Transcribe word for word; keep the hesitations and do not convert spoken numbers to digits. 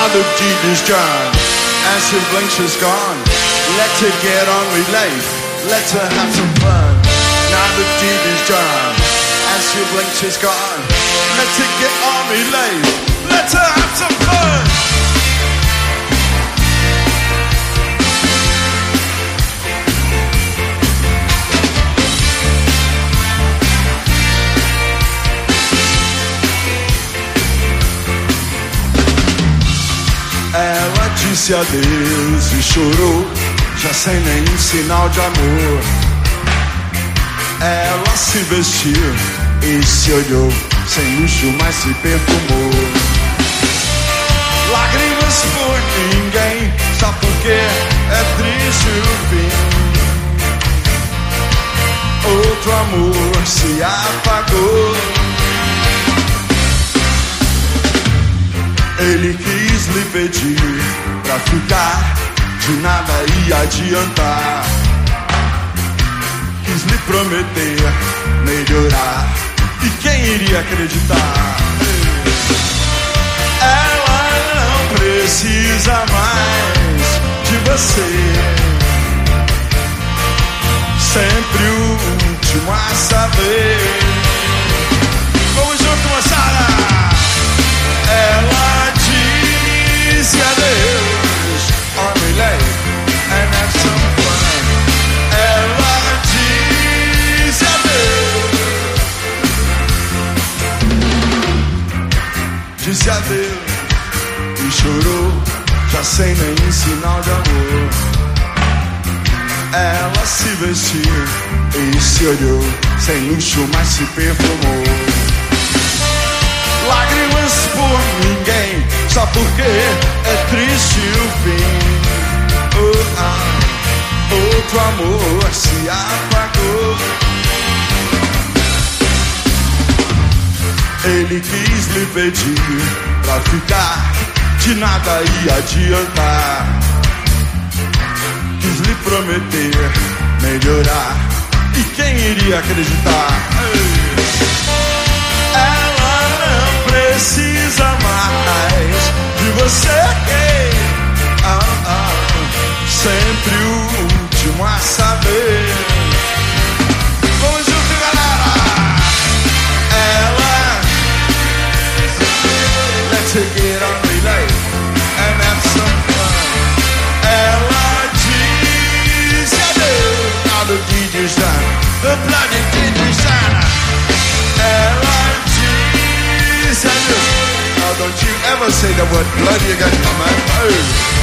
Now the deed is done, and she blinks is gone. Let her get on with life, let her have some fun. Now the deed is done, and she blinks is gone. Let her get on with life, let her have some fun. Ela disse adeus e chorou, já sem nenhum sinal de amor. Ela se vestiu e se olhou, sem luxo, mas se perfumou. Lágrimas por ninguém, só porque é triste o fim. Outro amor se apagou. Ele quis lhe pedir pra ficar, de nada ia adiantar. Quis lhe prometer melhorar, e quem iria acreditar? Ela não precisa mais de você. Sempre o último a saber. Vamos junto, moçada! Ela disse adeus, on me late and have some fun. Ela disse adeus, disse adeus e chorou, já sem nenhum sinal de amor. Ela se vestiu e se olhou, sem luxo, mas se perfumou. Lágrimas por ninguém, só porque é triste o fim. Oh, ah, outro amor se apagou. Ele quis lhe pedir pra ficar, de nada ia adiantar. Quis lhe prometer melhorar, e quem iria acreditar? Ela não precisa mais de você. Ah, ah, sempre o último a saber. Vamos junto, galera! Ela let's get on relay and have some fun. Ela disse adeus, now the deed is done, the bloody deed is done. Ela disse adeus. Now don't you ever say the word bloody again, man. Oh.